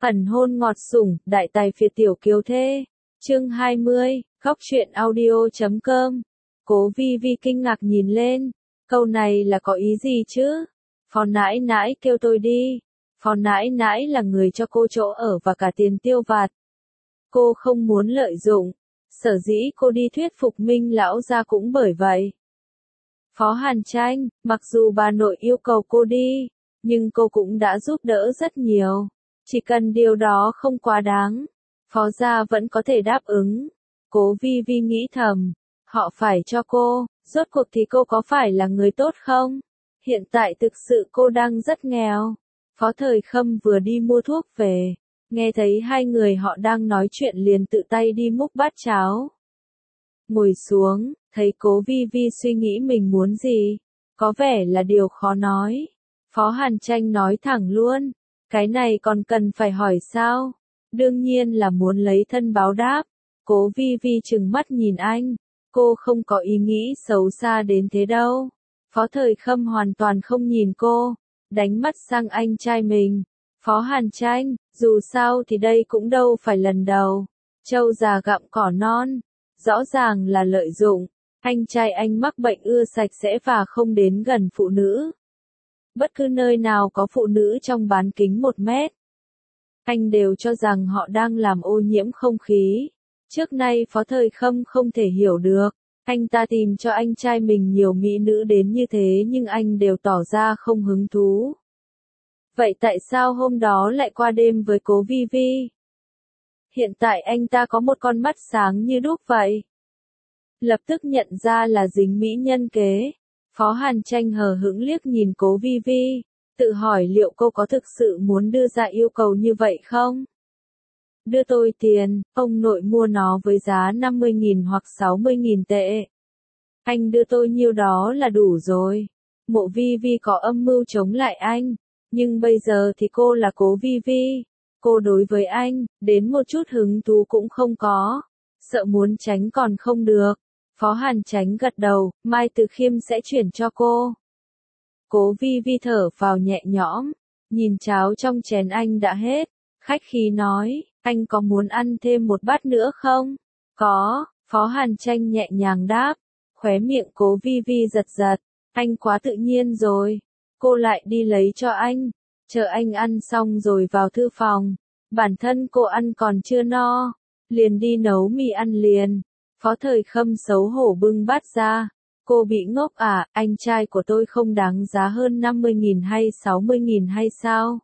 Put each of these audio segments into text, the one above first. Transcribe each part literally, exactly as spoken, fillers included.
Ẩn hôn ngọt sủng, đại tài phiệt tiểu kiều thê. Chương hai mươi, góc truyện audio chấm com. Cố Vi Vi kinh ngạc nhìn lên, câu này là có ý gì chứ? Phó nãi nãi kêu tôi đi. Phó nãi nãi là người cho cô chỗ ở và cả tiền tiêu vặt. Cô không muốn lợi dụng, sở dĩ cô đi thuyết phục Minh lão gia cũng bởi vậy. Phó Hàn Tranh, mặc dù bà nội yêu cầu cô đi, nhưng cô cũng đã giúp đỡ rất nhiều. Chỉ cần điều đó không quá đáng, Phó gia vẫn có thể đáp ứng. Cố Vi Vi nghĩ thầm, họ phải cho cô, rốt cuộc thì cô có phải là người tốt không? Hiện tại thực sự cô đang rất nghèo. Phó Thời Khâm vừa đi mua thuốc về, nghe thấy hai người họ đang nói chuyện liền tự tay đi múc bát cháo. Ngồi xuống, thấy Cố Vi Vi suy nghĩ mình muốn gì, có vẻ là điều khó nói. Phó Hàn Tranh nói thẳng luôn, cái này còn cần phải hỏi sao? Đương nhiên là muốn lấy thân báo đáp. Cố Vi Vi trừng mắt nhìn anh, cô không có ý nghĩ xấu xa đến thế đâu. Phó Thời Khâm hoàn toàn không nhìn cô, đánh mắt sang anh trai mình. Phó Hàn Tranh, dù sao thì đây cũng đâu phải lần đầu. Trâu già gặm cỏ non, rõ ràng là lợi dụng. Anh trai anh mắc bệnh ưa sạch sẽ và không đến gần phụ nữ. Bất cứ nơi nào có phụ nữ trong bán kính một mét, anh đều cho rằng họ đang làm ô nhiễm không khí. Trước nay Phó Thời Khâm không thể hiểu được, anh ta tìm cho anh trai mình nhiều mỹ nữ đến như thế nhưng anh đều tỏ ra không hứng thú. Vậy tại sao hôm đó lại qua đêm với Cố Vi Vi? Hiện tại anh ta có một con mắt sáng như đuốc vậy. Lập tức nhận ra là dính mỹ nhân kế. Phó Hàn Tranh hờ hững liếc nhìn Cố Vi Vi, tự hỏi liệu cô có thực sự muốn đưa ra yêu cầu như vậy không? Đưa tôi tiền, ông nội mua nó với giá năm mươi nghìn hoặc sáu mươi nghìn tệ. Anh đưa tôi nhiêu đó là đủ rồi. Mộ Vi Vi có âm mưu chống lại anh, nhưng bây giờ thì cô là Cố Vi Vi. Cô đối với anh, đến một chút hứng thú cũng không có. Sợ muốn tránh còn không được. Phó Hàn Chánh gật đầu, Mai Từ Khiêm sẽ chuyển cho cô. Cố Vi Vi thở vào nhẹ nhõm, nhìn cháo trong chén anh đã hết, khách khí nói, anh có muốn ăn thêm một bát nữa không? Có, Phó Hàn Tranh nhẹ nhàng đáp, khóe miệng Cố Vi Vi giật giật, anh quá tự nhiên rồi. Cô lại đi lấy cho anh, chờ anh ăn xong rồi vào thư phòng, bản thân cô ăn còn chưa no, liền đi nấu mì ăn liền. Phó Thời Khâm xấu hổ bưng bát ra, cô bị ngốc à, anh trai của tôi không đáng giá hơn năm mươi nghìn hay sáu mươi nghìn hay sao?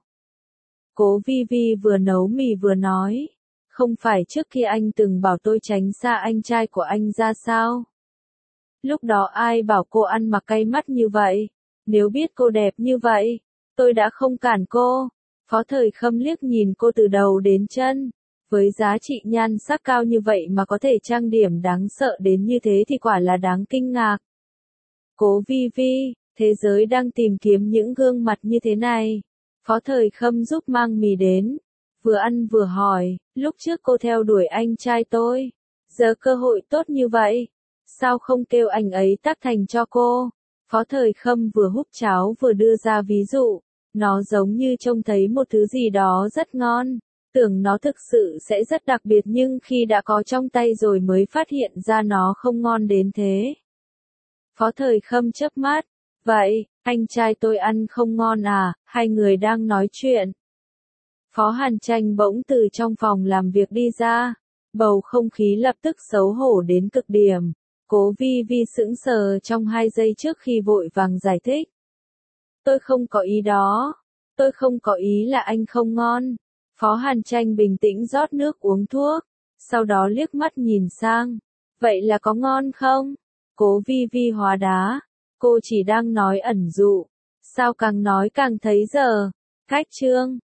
Cố Vi Vi vừa nấu mì vừa nói, không phải trước khi anh từng bảo tôi tránh xa anh trai của anh ra sao? Lúc đó ai bảo cô ăn mặc cay mắt như vậy? Nếu biết cô đẹp như vậy, tôi đã không cản cô. Phó Thời Khâm liếc nhìn cô từ đầu đến chân. Với giá trị nhan sắc cao như vậy mà có thể trang điểm đáng sợ đến như thế thì quả là đáng kinh ngạc. Cố Vi Vi, thế giới đang tìm kiếm những gương mặt như thế này. Phó Thời Khâm giúp mang mì đến, vừa ăn vừa hỏi, lúc trước cô theo đuổi anh trai tôi, giờ cơ hội tốt như vậy, sao không kêu anh ấy tác thành cho cô? Phó Thời Khâm vừa húp cháo vừa đưa ra ví dụ, nó giống như trông thấy một thứ gì đó rất ngon. Tưởng nó thực sự sẽ rất đặc biệt nhưng khi đã có trong tay rồi mới phát hiện ra nó không ngon đến thế. Phó Thời Khâm chớp mắt, vậy, anh trai tôi ăn không ngon à, hai người đang nói chuyện. Phó Hàn Tranh bỗng từ trong phòng làm việc đi ra, bầu không khí lập tức xấu hổ đến cực điểm. Cố Vi Vi sững sờ trong hai giây trước khi vội vàng giải thích. Tôi không có ý đó, tôi không có ý là anh không ngon. Phó Hàn Tranh bình tĩnh rót nước uống thuốc, sau đó liếc mắt nhìn sang. Vậy là có ngon không? Cố Vi Vi hóa đá. Cô chỉ đang nói ẩn dụ. Sao càng nói càng thấy giờ. Cách chương.